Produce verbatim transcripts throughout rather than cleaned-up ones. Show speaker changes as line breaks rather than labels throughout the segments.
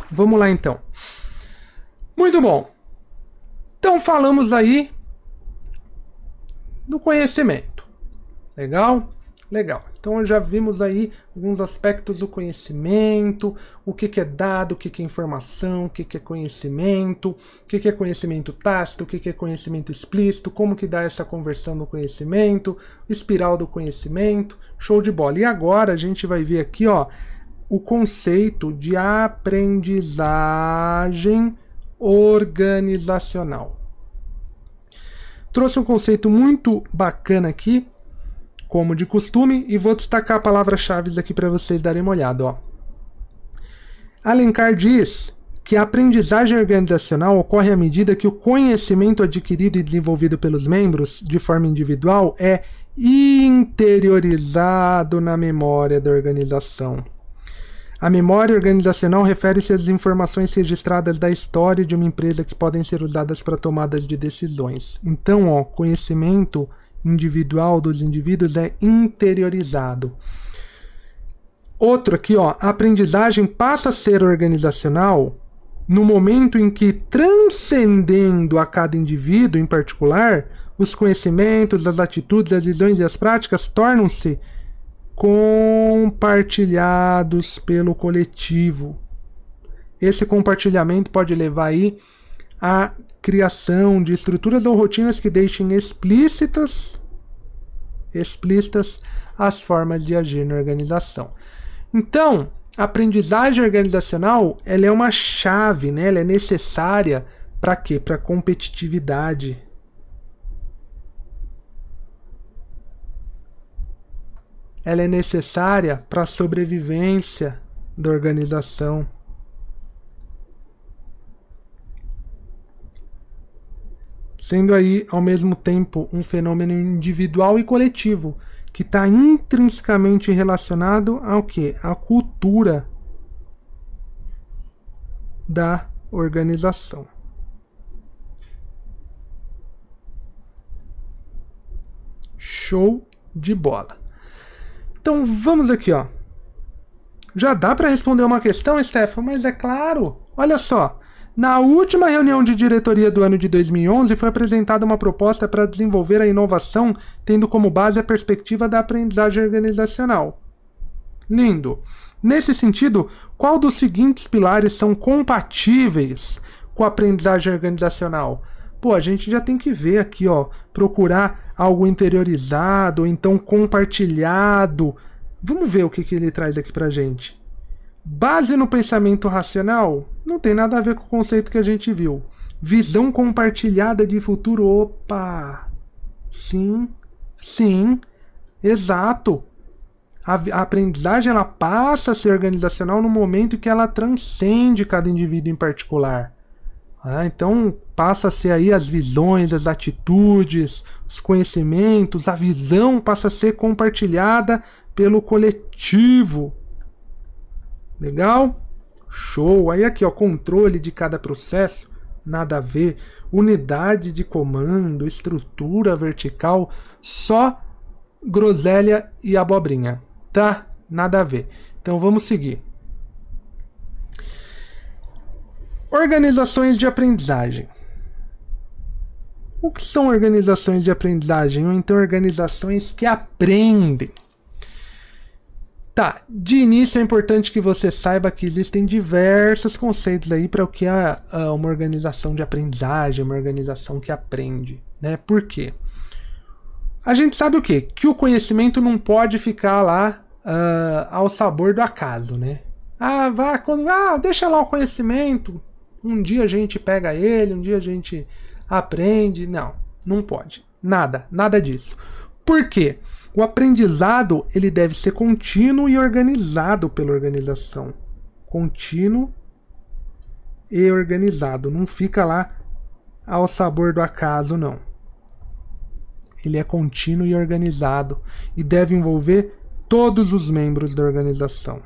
Vamos lá então. Muito bom. Então falamos aí do conhecimento. Legal? Legal. Então já vimos aí alguns aspectos do conhecimento, o que, que é dado, o que, que é informação, o que, que é conhecimento, o que, que é conhecimento tácito, o que, que é conhecimento explícito, como que dá essa conversão do conhecimento, espiral do conhecimento, show de bola. E agora a gente vai ver aqui, ó, o conceito de aprendizagem organizacional. Trouxe um conceito muito bacana aqui, como de costume, e vou destacar palavras-chave aqui para vocês darem uma olhada. Ó. Alencar diz que a aprendizagem organizacional ocorre à medida que o conhecimento adquirido e desenvolvido pelos membros de forma individual é interiorizado na memória da organização. A memória organizacional refere-se às informações registradas da história de uma empresa que podem ser usadas para tomadas de decisões. Então, ó, conhecimento individual dos indivíduos é interiorizado. Outro aqui, ó, a aprendizagem passa a ser organizacional no momento em que, transcendendo a cada indivíduo em particular, os conhecimentos, as atitudes, as visões e as práticas tornam-se compartilhados pelo coletivo. Esse compartilhamento pode levar aí a criação de estruturas ou rotinas que deixem explícitas, explícitas as formas de agir na organização. Então, a aprendizagem organizacional, ela é uma chave, né? Ela é necessária para quê? Para competitividade. Ela é necessária para a sobrevivência da organização. Sendo aí, ao mesmo tempo, um fenômeno individual e coletivo, que está intrinsecamente relacionado ao quê? À cultura da organização. Show de bola. Então vamos aqui, ó. Já dá para responder uma questão, Stefan? Mas é claro. Olha só. Na última reunião de diretoria do ano de dois mil e onze, foi apresentada uma proposta para desenvolver a inovação, tendo como base a perspectiva da aprendizagem organizacional. Lindo! Nesse sentido, qual dos seguintes pilares são compatíveis com a aprendizagem organizacional? Pô, a gente já tem que ver aqui, ó, procurar algo interiorizado, ou então compartilhado. Vamos ver o que, que ele traz aqui pra gente. Base no pensamento racional? Não tem nada a ver com o conceito que a gente viu. Visão compartilhada de futuro? Opa! Sim, sim, exato. A, a aprendizagem ela passa a ser organizacional no momento que ela transcende cada indivíduo em particular. Ah, então passa a ser aí as visões, as atitudes, os conhecimentos, a visão passa a ser compartilhada pelo coletivo. Legal? Show! Aí aqui, ó, controle de cada processo, nada a ver. Unidade de comando, estrutura vertical, só groselha e abobrinha, tá? Nada a ver. Então vamos seguir. Organizações de aprendizagem. O que são organizações de aprendizagem? Ou então organizações que aprendem. Tá, de início é importante que você saiba que existem diversos conceitos aí para o que é uma organização de aprendizagem, uma organização que aprende, né? Por quê? A gente sabe o quê? Que o conhecimento não pode ficar lá uh, ao sabor do acaso, né? Ah, vá, quando, ah, deixa lá o conhecimento, um dia a gente pega ele, um dia a gente aprende. Não, não pode. Nada, nada disso. Por quê? O aprendizado ele deve ser contínuo e organizado pela organização. Contínuo e organizado. Não fica lá ao sabor do acaso, não. Ele é contínuo e organizado e deve envolver todos os membros da organização.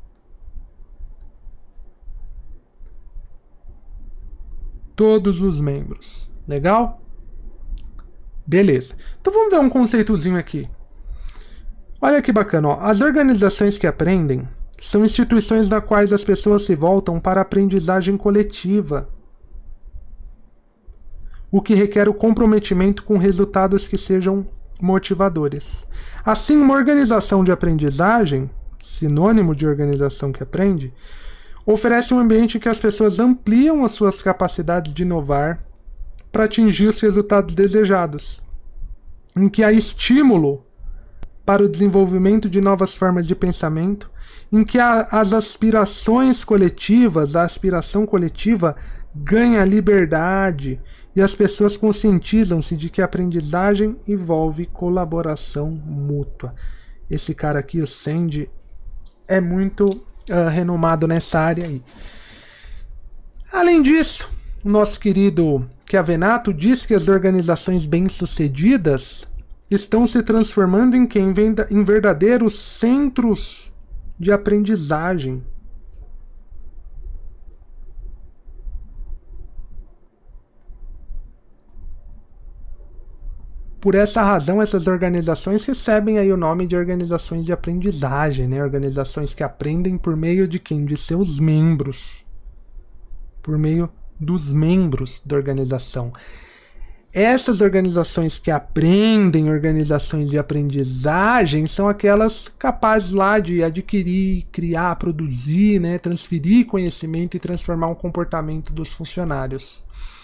Todos os membros. Legal? Beleza. Então vamos ver um conceitozinho aqui. Olha que bacana, ó. As organizações que aprendem são instituições das quais as pessoas se voltam para a aprendizagem coletiva, o que requer o comprometimento com resultados que sejam motivadores. Assim, uma organização de aprendizagem, sinônimo de organização que aprende, oferece um ambiente em que as pessoas ampliam as suas capacidades de inovar para atingir os resultados desejados, em que há estímulo para o desenvolvimento de novas formas de pensamento, em que há as aspirações coletivas, a aspiração coletiva ganha liberdade e as pessoas conscientizam-se de que a aprendizagem envolve colaboração mútua. Esse cara aqui, o Sandy, é muito uh, renomado nessa área aí. Além disso, o nosso querido Chiavenato diz que as organizações bem-sucedidas estão se transformando em, quem? Em verdadeiros centros de aprendizagem. Por essa razão, essas organizações recebem aí o nome de organizações de aprendizagem, né? Organizações que aprendem por meio de quem? De seus membros. Por meio dos membros da organização. Essas organizações que aprendem, organizações de aprendizagem, são aquelas capazes lá de adquirir, criar, produzir, né? Transferir conhecimento e transformar um comportamento dos funcionários.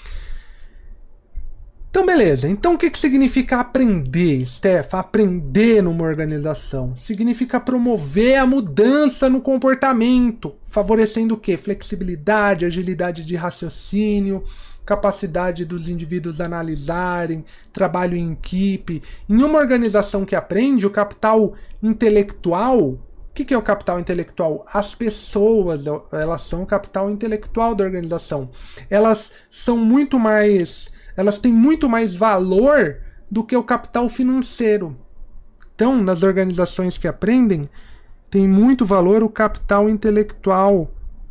Então, beleza. Então, o que, que significa aprender, Steph? Aprender numa organização. Significa promover a mudança no comportamento, favorecendo o quê? Flexibilidade, agilidade de raciocínio, capacidade dos indivíduos analisarem, trabalho em equipe. Em uma organização que aprende, o capital intelectual... O que, que é o capital intelectual? As pessoas, elas são o capital intelectual da organização. Elas são muito mais... Elas têm muito mais valor do que o capital financeiro. Então, nas organizações que aprendem, tem muito valor o capital intelectual.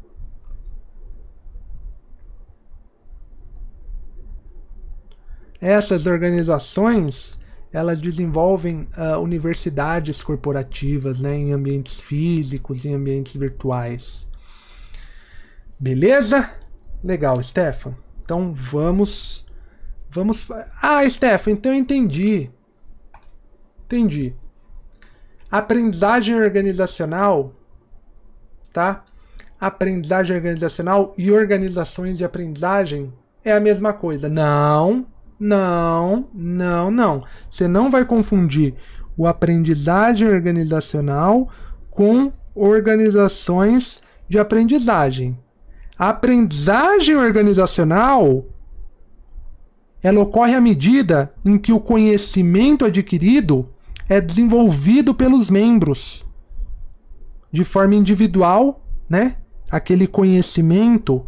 Essas organizações, elas desenvolvem uh, universidades corporativas, né, em ambientes físicos, em ambientes virtuais. Beleza? Legal, Stefan. Então, vamos... Vamos... Ah, Stefan, então eu entendi. Entendi. Aprendizagem organizacional, tá? Aprendizagem organizacional e organizações de aprendizagem é a mesma coisa. Não, não, não, não. Você não vai confundir o aprendizagem organizacional com organizações de aprendizagem. A aprendizagem organizacional... ela ocorre à medida em que o conhecimento adquirido é desenvolvido pelos membros de forma individual, né? Aquele conhecimento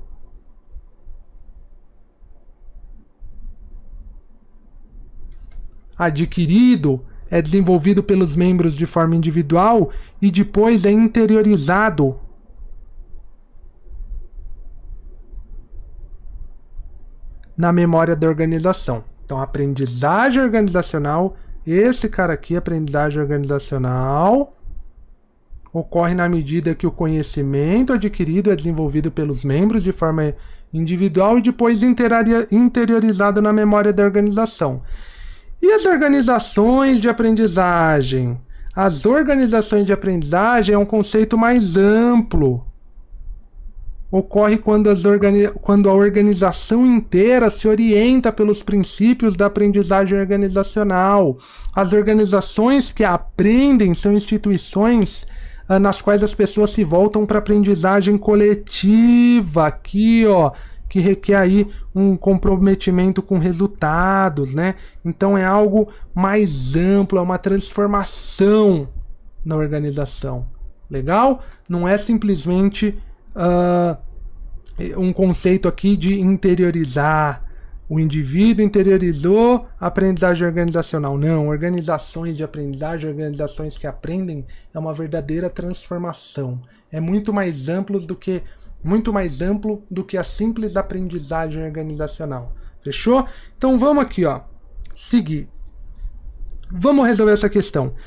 adquirido é desenvolvido pelos membros de forma individual e depois é interiorizado na memória da organização. Então, aprendizagem organizacional, esse cara aqui, aprendizagem organizacional, ocorre na medida que o conhecimento adquirido é desenvolvido pelos membros de forma individual e depois interiorizado na memória da organização. E as organizações de aprendizagem? As organizações de aprendizagem é um conceito mais amplo. Ocorre quando, as organi- quando a organização inteira se orienta pelos princípios da aprendizagem organizacional. As organizações que aprendem são instituições ah, nas quais as pessoas se voltam para a aprendizagem coletiva, aqui, ó, que requer aí um comprometimento com resultados, né? Então é algo mais amplo, é uma transformação na organização. Legal? Não é simplesmente... Uh, um conceito aqui de interiorizar. O indivíduo interiorizou a aprendizagem organizacional. Não, organizações de aprendizagem, organizações que aprendem, é uma verdadeira transformação. É muito mais amplo do que, muito mais amplo do que a simples aprendizagem organizacional. Fechou? Então vamos aqui, ó, seguir. Vamos resolver essa questão.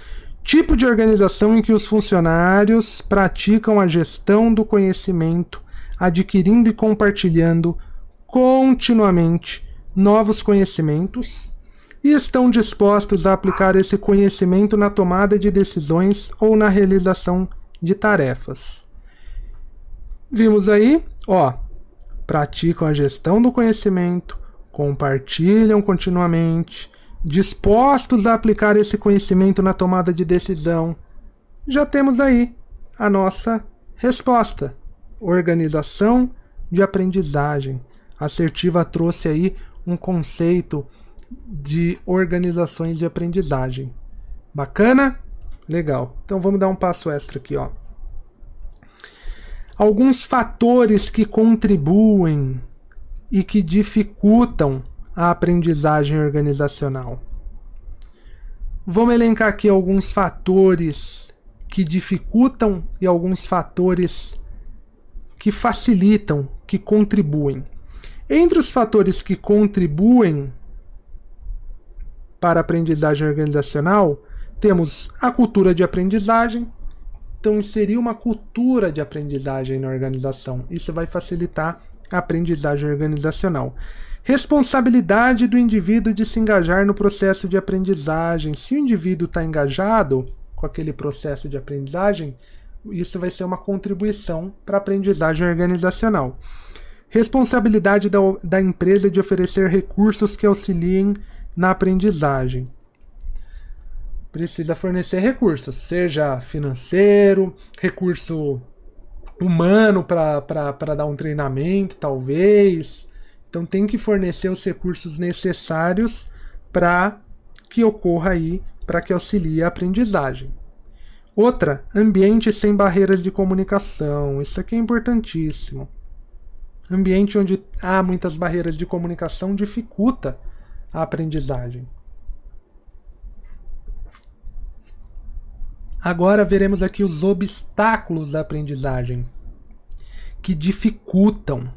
Tipo de organização em que os funcionários praticam a gestão do conhecimento, adquirindo e compartilhando continuamente novos conhecimentos e estão dispostos a aplicar esse conhecimento na tomada de decisões ou na realização de tarefas. Vimos aí, ó, praticam a gestão do conhecimento, compartilham continuamente, dispostos a aplicar esse conhecimento na tomada de decisão. Já temos aí a nossa resposta. Organização de aprendizagem. A Assertiva trouxe aí um conceito de organizações de aprendizagem. Bacana? Legal. Então vamos dar um passo extra aqui, ó. Alguns fatores que contribuem e que dificultam a aprendizagem organizacional. Vamos elencar aqui alguns fatores que dificultam e alguns fatores que facilitam, que contribuem. Entre os fatores que contribuem para a aprendizagem organizacional, temos a cultura de aprendizagem. Então, inserir uma cultura de aprendizagem na organização. Isso vai facilitar a aprendizagem organizacional. Responsabilidade do indivíduo de se engajar no processo de aprendizagem. Se o indivíduo está engajado com aquele processo de aprendizagem, isso vai ser uma contribuição para a aprendizagem organizacional. Responsabilidade da, da empresa de oferecer recursos que auxiliem na aprendizagem. Precisa fornecer recursos, seja financeiro, recurso humano para dar um treinamento, talvez. Então tem que fornecer os recursos necessários para que ocorra aí, para que auxilie a aprendizagem. Outra, ambiente sem barreiras de comunicação. Isso aqui é importantíssimo. Ambiente onde há muitas barreiras de comunicação dificulta a aprendizagem. Agora veremos aqui os obstáculos da aprendizagem que dificultam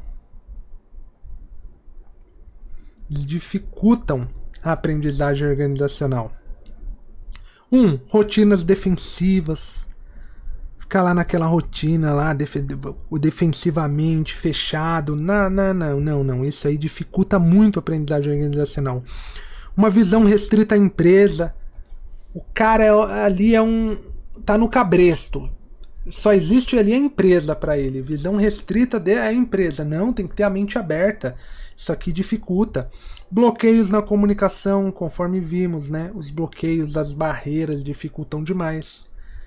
dificultam a aprendizagem organizacional. Um, rotinas defensivas. Ficar lá naquela rotina lá, def defensivamente, fechado. Não, não, não, não, não. Isso aí dificulta muito a aprendizagem organizacional. Uma visão restrita à empresa. O cara é, ali é um... tá no cabresto. Só existe ali a empresa para ele. Visão restrita da empresa. Não, tem que ter a mente aberta. Isso aqui dificulta. Bloqueios na comunicação, conforme vimos, né? Os bloqueios, as barreiras dificultam demais.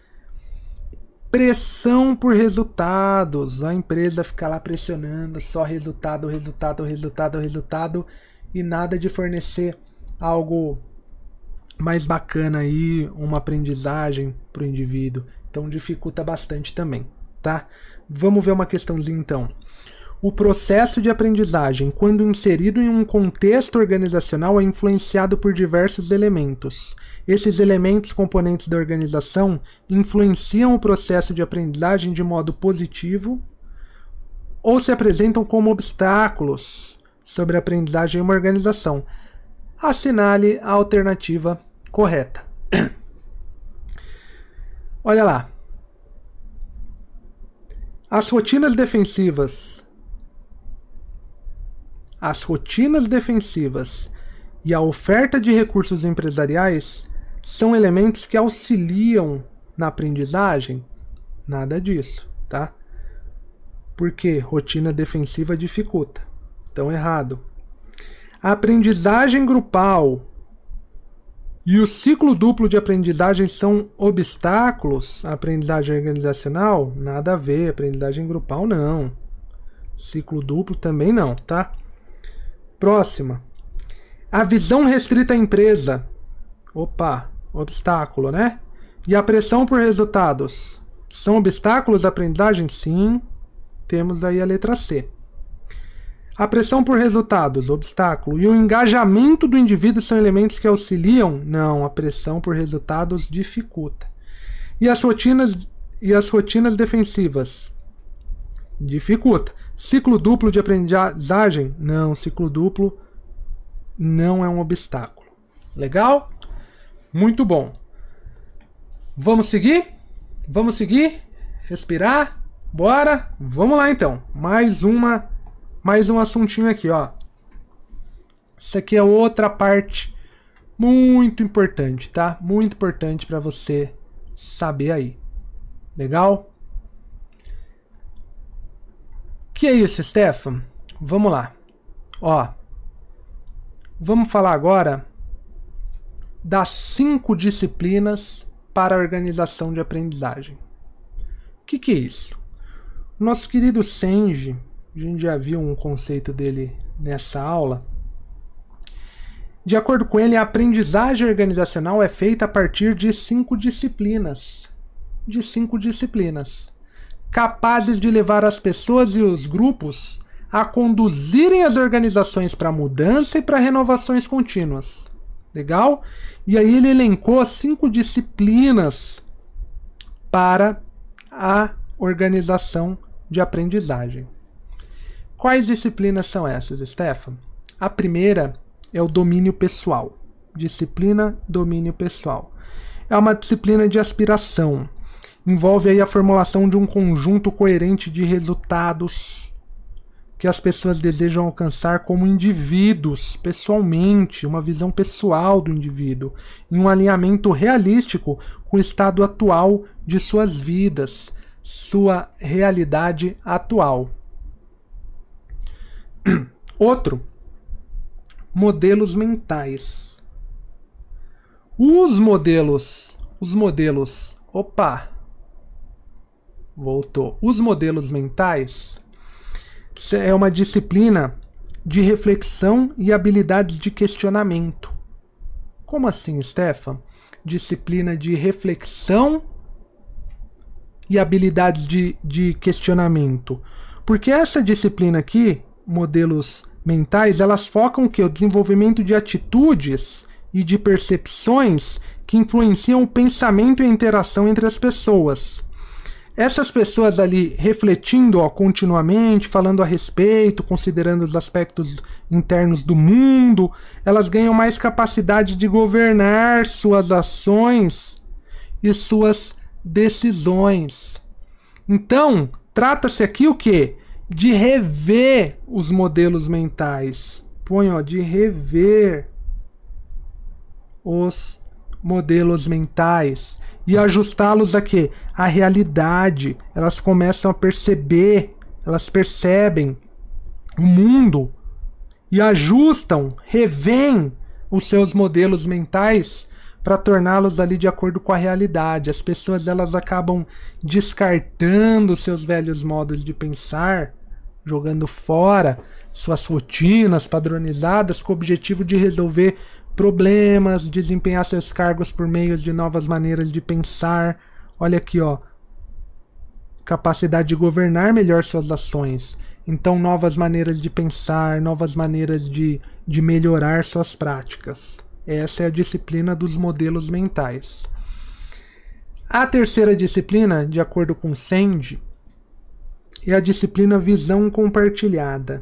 Pressão por resultados. A empresa fica lá pressionando, só resultado, resultado, resultado, resultado, e nada de fornecer algo mais bacana aí, uma aprendizagem para o indivíduo. Então dificulta bastante também, tá? Vamos ver uma questãozinha então. O processo de aprendizagem, quando inserido em um contexto organizacional, é influenciado por diversos elementos. Esses elementos componentes da organização influenciam o processo de aprendizagem de modo positivo ou se apresentam como obstáculos sobre a aprendizagem em uma organização. Assinale a alternativa correta. Olha lá. As rotinas defensivas. As rotinas defensivas e a oferta de recursos empresariais são elementos que auxiliam na aprendizagem? Nada disso, tá? Porque rotina defensiva dificulta. Então, errado. A aprendizagem grupal e o ciclo duplo de aprendizagem são obstáculos à aprendizagem organizacional? Nada a ver. Aprendizagem grupal, não. Ciclo duplo também não, tá? Próxima. A visão restrita à empresa. Opa, obstáculo, né? E a pressão por resultados. São obstáculos à aprendizagem? Sim. Temos aí a letra C. A pressão por resultados, obstáculo. E o engajamento do indivíduo são elementos que auxiliam? Não, a pressão por resultados dificulta. E as rotinas, e as rotinas defensivas? Dificulta. Ciclo duplo de aprendizagem? Não, ciclo duplo não é um obstáculo. Legal? Muito bom. Vamos seguir? Vamos seguir? Respirar? Bora? Vamos lá então. Mais uma, mais um assuntinho aqui, ó. Isso aqui é outra parte muito importante, tá? Muito importante para você saber aí. Legal? Que é isso, Stefan? Vamos lá. Ó. Vamos falar agora das cinco disciplinas para a organização de aprendizagem. O que, que é isso? Nosso querido Senji, a gente já viu um conceito dele nessa aula. De acordo com ele, a aprendizagem organizacional é feita a partir de cinco disciplinas. De cinco disciplinas. Capazes de levar as pessoas e os grupos a conduzirem as organizações para mudança e para renovações contínuas. Legal? E aí ele elencou cinco disciplinas para a organização de aprendizagem. Quais disciplinas são essas, Stefan? A primeira é o domínio pessoal. Disciplina domínio pessoal. É uma disciplina de aspiração. Envolve aí a formulação de um conjunto coerente de resultados que as pessoas desejam alcançar como indivíduos, pessoalmente, uma visão pessoal do indivíduo, em um alinhamento realístico com o estado atual de suas vidas, sua realidade atual. Outro, modelos mentais. Os modelos, os modelos, opa, voltou. Os modelos mentais é uma disciplina de reflexão e habilidades de questionamento. Como assim, Stefan? Disciplina de reflexão e habilidades de, de questionamento. Porque essa disciplina aqui, modelos mentais, elas focam o quê? O desenvolvimento de atitudes e de percepções que influenciam o pensamento e a interação entre as pessoas. Essas pessoas ali refletindo ó, continuamente, falando a respeito, considerando os aspectos internos do mundo, elas ganham mais capacidade de governar suas ações e suas decisões. Então, trata-se aqui o quê? De rever os modelos mentais. Põe, ó, de rever os modelos mentais. E ajustá-los a quê? A realidade. Elas começam a perceber, elas percebem o mundo e ajustam, revêem os seus modelos mentais para torná-los ali de acordo com a realidade. As pessoas elas acabam descartando seus velhos modos de pensar, jogando fora suas rotinas padronizadas com o objetivo de resolver problemas, desempenhar seus cargos por meio de novas maneiras de pensar. Olha aqui, ó. Capacidade de governar melhor suas ações. Então, novas maneiras de pensar, novas maneiras de, de melhorar suas práticas. Essa é a disciplina dos modelos mentais. A terceira disciplina, de acordo com Senji, é a disciplina visão compartilhada.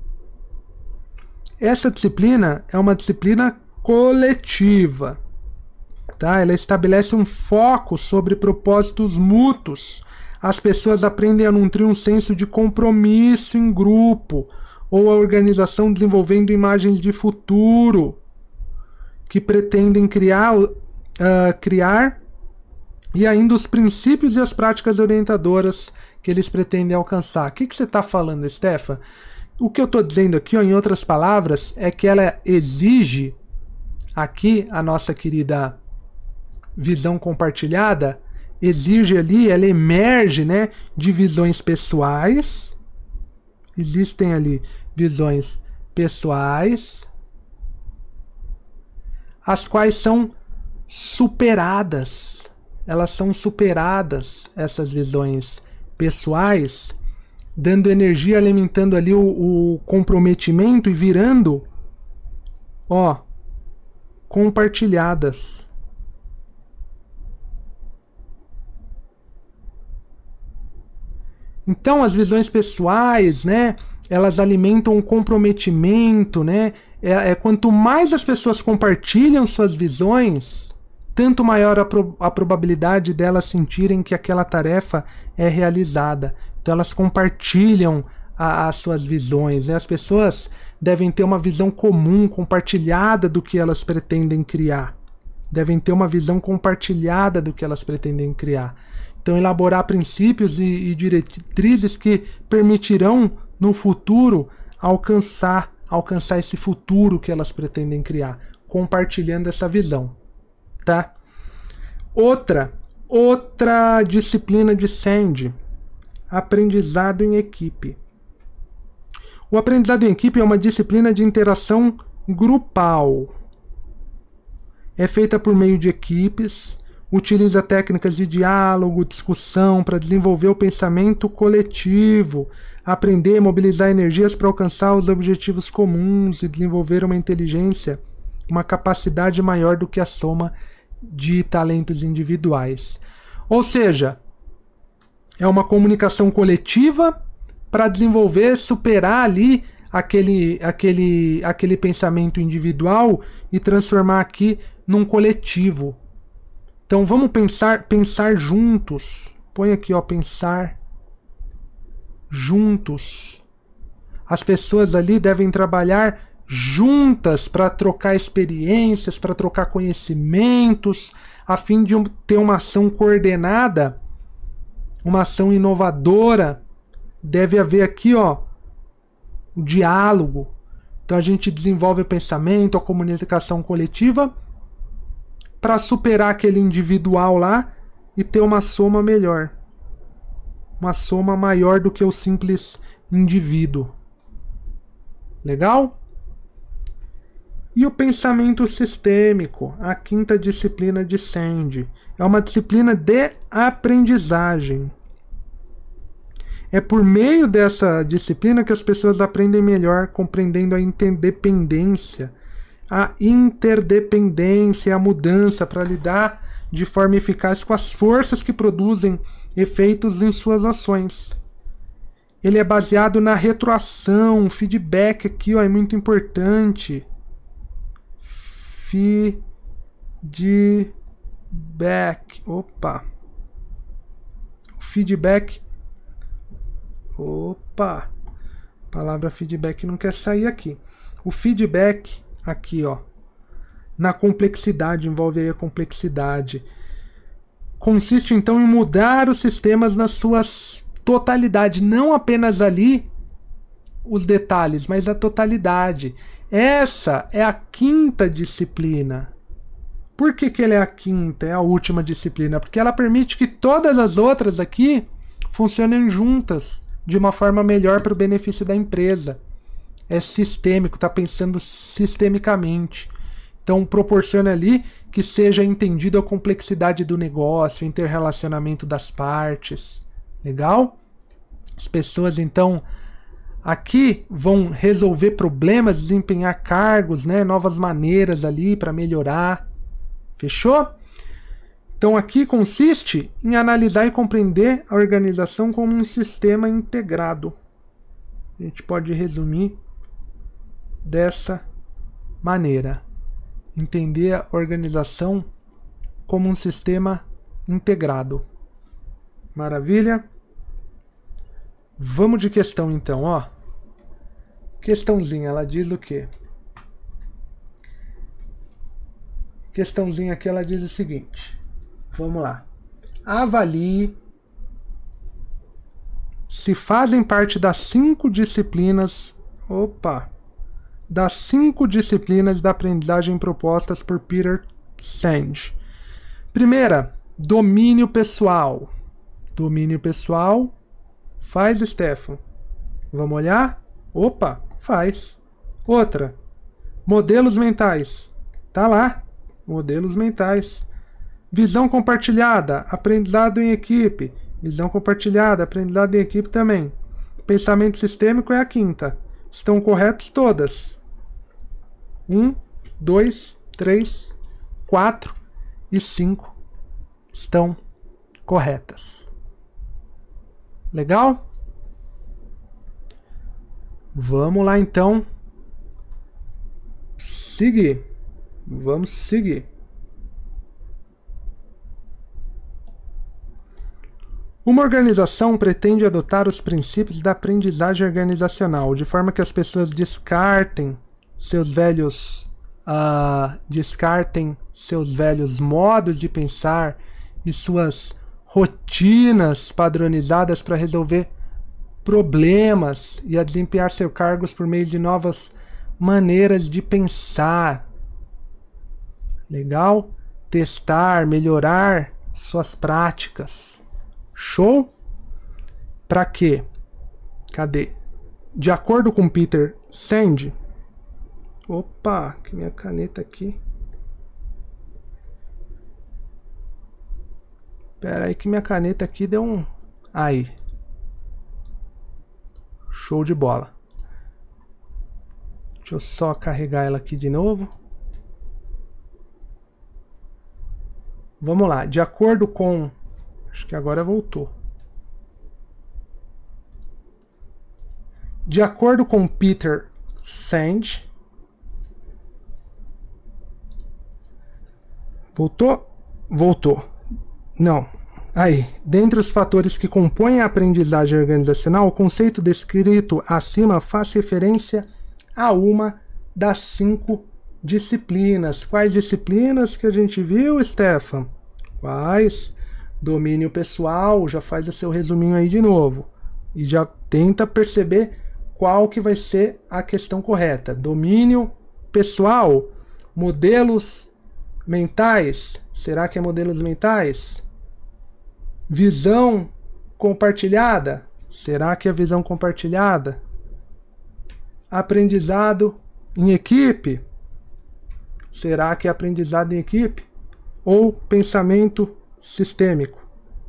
Essa disciplina é uma disciplina coletiva, tá? Ela estabelece um foco sobre propósitos mútuos. As pessoas aprendem a nutrir um senso de compromisso em grupo, ou a organização desenvolvendo imagens de futuro que pretendem criar, uh, criar e ainda os princípios e as práticas orientadoras que eles pretendem alcançar. O que, que você está falando, Stefan? O que eu estou dizendo aqui, ó, em outras palavras, é que ela exige aqui a nossa querida visão compartilhada, exige ali, ela emerge, né, de visões pessoais. Existem ali visões pessoais, as quais são superadas. Elas são superadas, essas visões pessoais, dando energia, alimentando ali o, o comprometimento e virando, ó, compartilhadas. Então, as visões pessoais, né, elas alimentam o comprometimento, né? É, é quanto mais as pessoas compartilham suas visões, tanto maior a, pro a probabilidade delas sentirem que aquela tarefa é realizada. Então elas compartilham a, as suas visões, né? As pessoas devem ter uma visão comum, compartilhada do que elas pretendem criar. Devem ter uma visão compartilhada do que elas pretendem criar. Então elaborar princípios e, e diretrizes que permitirão no futuro alcançar, alcançar esse futuro que elas pretendem criar, compartilhando essa visão. Tá? Outra, outra disciplina de S E N D, aprendizado em equipe. O aprendizado em equipe é uma disciplina de interação grupal. É feita por meio de equipes, utiliza técnicas de diálogo, discussão para desenvolver o pensamento coletivo, aprender e mobilizar energias para alcançar os objetivos comuns e desenvolver uma inteligência, uma capacidade maior do que a soma de talentos individuais. Ou seja, é uma comunicação coletiva para desenvolver, superar ali aquele, aquele, aquele pensamento individual e transformar aqui num coletivo. Então vamos pensar, pensar juntos. Põe aqui, ó, pensar juntos. As pessoas ali devem trabalhar juntas para trocar experiências, para trocar conhecimentos, a fim de ter uma ação coordenada, uma ação inovadora. Deve haver aqui, ó, o diálogo. Então a gente desenvolve o pensamento, a comunicação coletiva para superar aquele individual lá e ter uma soma melhor. Uma soma maior do que o simples indivíduo. Legal? E o pensamento sistêmico, a quinta disciplina de S E N D. É uma disciplina de aprendizagem. É por meio dessa disciplina que as pessoas aprendem melhor, compreendendo a interdependência, a interdependência, a mudança para lidar de forma eficaz com as forças que produzem efeitos em suas ações. Ele é baseado na retroação, feedback aqui, ó, é muito importante. Feedback. Opa. Feedback. Opa. A palavra feedback não quer sair aqui. O feedback aqui, ó, na complexidade, envolve aí a complexidade. Consiste então em mudar os sistemas nas suas totalidade, não apenas ali os detalhes, mas a totalidade. Essa é a quinta disciplina. Por que que ela é a quinta, é a última disciplina? Porque ela permite que todas as outras aqui funcionem juntas, de uma forma melhor para o benefício da empresa. É sistêmico, está pensando sistemicamente. Então proporciona ali que seja entendido a complexidade do negócio, o interrelacionamento das partes. Legal? As pessoas então aqui vão resolver problemas, desempenhar cargos, né, novas maneiras ali para melhorar. Fechou? Então aqui consiste em analisar e compreender a organização como um sistema integrado. A gente pode resumir dessa maneira. Entender a organização como um sistema integrado. Maravilha? Vamos de questão então, ó. Questãozinha, ela diz o quê? Questãozinha aqui, ela diz o seguinte. Vamos lá. Avalie se fazem parte das cinco disciplinas. Opa! Das cinco disciplinas da aprendizagem propostas por Peter Senge. Primeira, domínio pessoal. Domínio pessoal. Faz, Stefan. Vamos olhar? Opa, faz. Outra, modelos mentais. Tá lá. Modelos mentais. Visão compartilhada, aprendizado em equipe. Visão compartilhada, aprendizado em equipe também. Pensamento sistêmico é a quinta. Estão corretos todas. Um, dois, três, quatro e cinco estão corretas. Legal? Vamos lá então. Seguir. Vamos seguir. Uma organização pretende adotar os princípios da aprendizagem organizacional, de forma que as pessoas descartem seus velhos, uh, descartem seus velhos modos de pensar e suas rotinas padronizadas para resolver problemas e a desempenhar seus cargos por meio de novas maneiras de pensar. Legal? Testar, melhorar suas práticas. Show? Para quê? Cadê? De acordo com Peter Senge. Opa, que minha caneta aqui. Pera aí que minha caneta aqui deu um... Aí. Show de bola. Deixa eu só carregar ela aqui de novo. Vamos lá. De acordo com... Acho que agora voltou. De acordo com Peter Senge. Voltou? Voltou. Não. Aí, dentre os fatores que compõem a aprendizagem organizacional, o conceito descrito acima faz referência a uma das cinco disciplinas. Quais disciplinas que a gente viu, Stefan? Quais? Domínio pessoal, já faz o seu resuminho aí de novo. E já tenta perceber qual que vai ser a questão correta. Domínio pessoal, modelos mentais. Será que é modelos mentais? Visão compartilhada. Será que é visão compartilhada? Aprendizado em equipe. Será que é aprendizado em equipe? Ou pensamento sistêmico?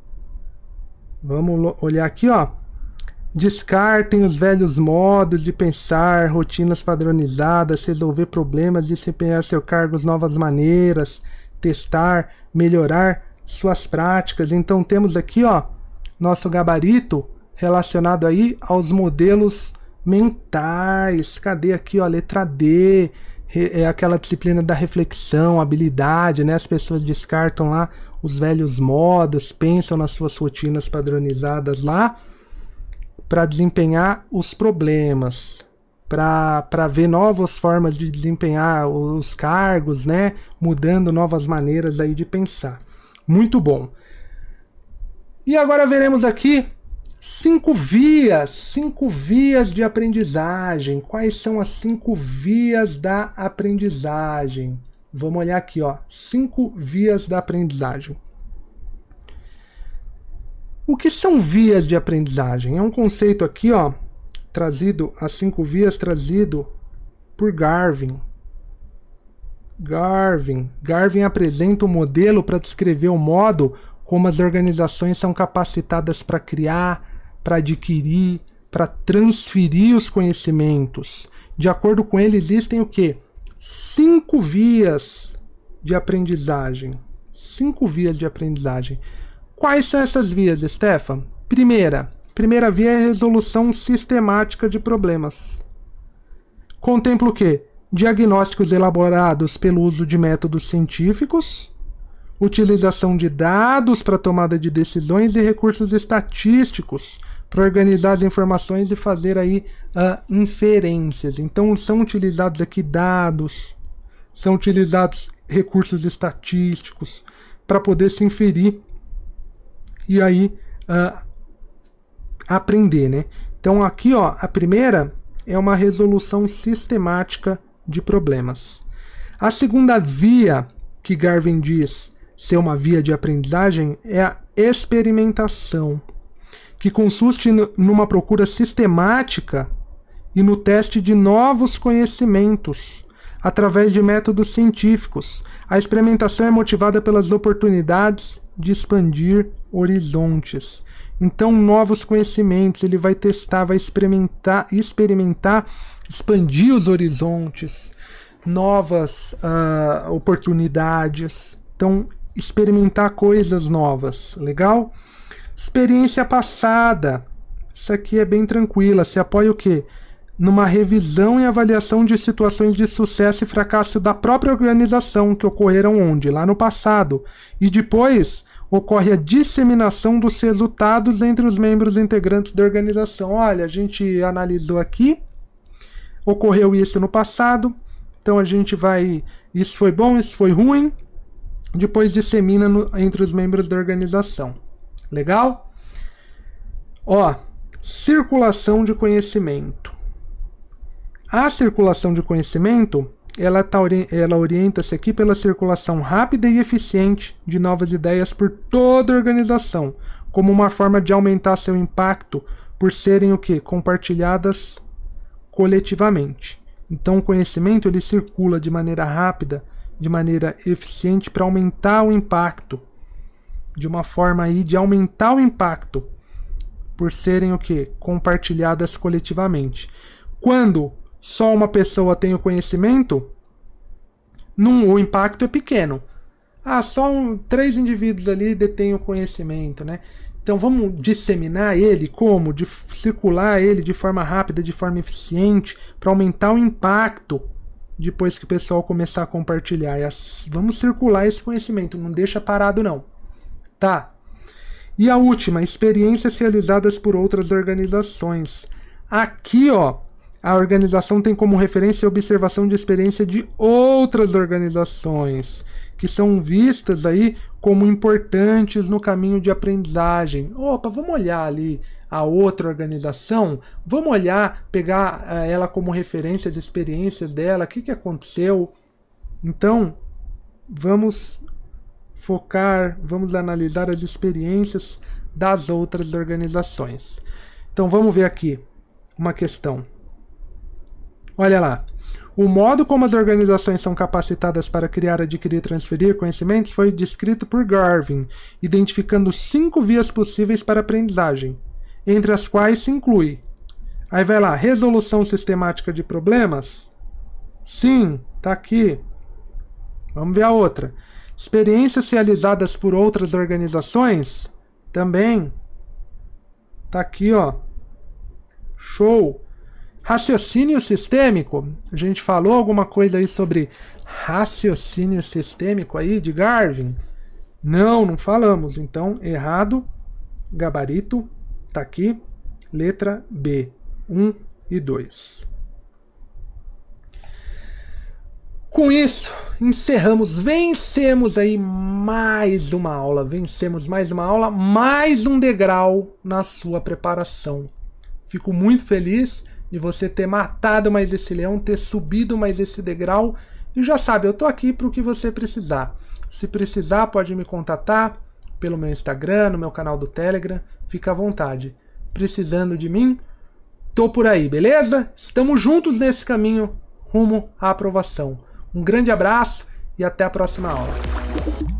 Vamos olhar aqui, ó. Descartem os velhos modos de pensar, rotinas padronizadas, resolver problemas, desempenhar seus cargos, novas maneiras, testar, melhorar suas práticas. Então temos aqui, ó, nosso gabarito relacionado aí aos modelos mentais. Cadê aqui, ó, letra D? É aquela disciplina da reflexão, habilidade, né? As pessoas descartam lá os velhos modos, pensam nas suas rotinas padronizadas lá para desempenhar os problemas, para ver novas formas de desempenhar os cargos, né? Mudando novas maneiras aí de pensar. Muito bom. E agora veremos aqui cinco vias, cinco vias de aprendizagem. Quais são as cinco vias da aprendizagem? Vamos olhar aqui, ó, cinco vias da aprendizagem. O que são vias de aprendizagem? É um conceito aqui, ó, trazido, as cinco vias trazido por Garvin. Garvin. Garvin apresenta um modelo para descrever o modo como as organizações são capacitadas para criar, para adquirir, para transferir os conhecimentos. De acordo com ele, existem o quê? Cinco vias de aprendizagem. Cinco vias de aprendizagem. Quais são essas vias, Stefan? Primeira. Primeira via é a resolução sistemática de problemas. Contempla o quê? Diagnósticos elaborados pelo uso de métodos científicos, utilização de dados para tomada de decisões e recursos estatísticos para organizar as informações e fazer aí uh, inferências. Então são utilizados aqui dados, são utilizados recursos estatísticos para poder se inferir e aí uh, aprender, né? Então aqui, ó, a primeira é uma resolução sistemática de problemas. A segunda via que Garvin diz ser uma via de aprendizagem é a experimentação, que consiste numa procura sistemática e no teste de novos conhecimentos através de métodos científicos. A experimentação é motivada pelas oportunidades de expandir horizontes. Então, novos conhecimentos, ele vai testar, vai experimentar, experimentar, expandir os horizontes, novas uh, oportunidades. Então, experimentar coisas novas, legal? Experiência passada, isso aqui é bem tranquila, se apoia o quê? Numa revisão e avaliação de situações de sucesso e fracasso da própria organização que ocorreram onde? Lá no passado. E depois ocorre a disseminação dos resultados entre os membros integrantes da organização. Olha, a gente analisou aqui, ocorreu isso no passado, então a gente vai... Isso foi bom, isso foi ruim, depois dissemina no, entre os membros da organização. Legal? Ó, circulação de conhecimento. A circulação de conhecimento, ela, tá, ela orienta-se aqui pela circulação rápida e eficiente de novas ideias por toda a organização, como uma forma de aumentar seu impacto por serem o quê? Compartilhadas coletivamente. Então o conhecimento ele circula de maneira rápida, de maneira eficiente para aumentar o impacto, de uma forma aí de aumentar o impacto por serem o quê? Compartilhadas coletivamente. Quando só uma pessoa tem o conhecimento, num, o impacto é pequeno. Ah, só um, três indivíduos ali detêm o conhecimento, né? Então vamos disseminar ele como? De circular ele de forma rápida, de forma eficiente, para aumentar o impacto depois que o pessoal começar a compartilhar. E as, vamos circular esse conhecimento, não deixa parado não. Tá? E a última, experiências realizadas por outras organizações. Aqui, ó, a organização tem como referência a observação de experiência de outras organizações, que são vistas aí como importantes no caminho de aprendizagem. Opa, vamos olhar ali a outra organização, vamos olhar, pegar uh, ela como referência, as experiências dela, o que, que aconteceu. Então, vamos focar, vamos analisar as experiências das outras organizações. Então, vamos ver aqui uma questão. Olha lá. O modo como as organizações são capacitadas para criar, adquirir e transferir conhecimentos foi descrito por Garvin, identificando cinco vias possíveis para aprendizagem, entre as quais se inclui. Aí vai lá, resolução sistemática de problemas? Sim, tá aqui. Vamos ver a outra. Experiências realizadas por outras organizações? Também. Tá aqui, ó. Show. Raciocínio sistêmico, a gente falou alguma coisa aí sobre raciocínio sistêmico aí de Garvin? Não, não falamos, então errado, gabarito, tá aqui, letra B, um e dois. Com isso, encerramos, vencemos aí mais uma aula, vencemos mais uma aula, mais um degrau na sua preparação. Fico muito feliz de você ter matado mais esse leão, ter subido mais esse degrau. E já sabe, eu tô aqui para o que você precisar. Se precisar, pode me contatar pelo meu Instagram, no meu canal do Telegram. Fica à vontade. Precisando de mim, tô por aí, beleza? Estamos juntos nesse caminho rumo à aprovação. Um grande abraço e até a próxima aula.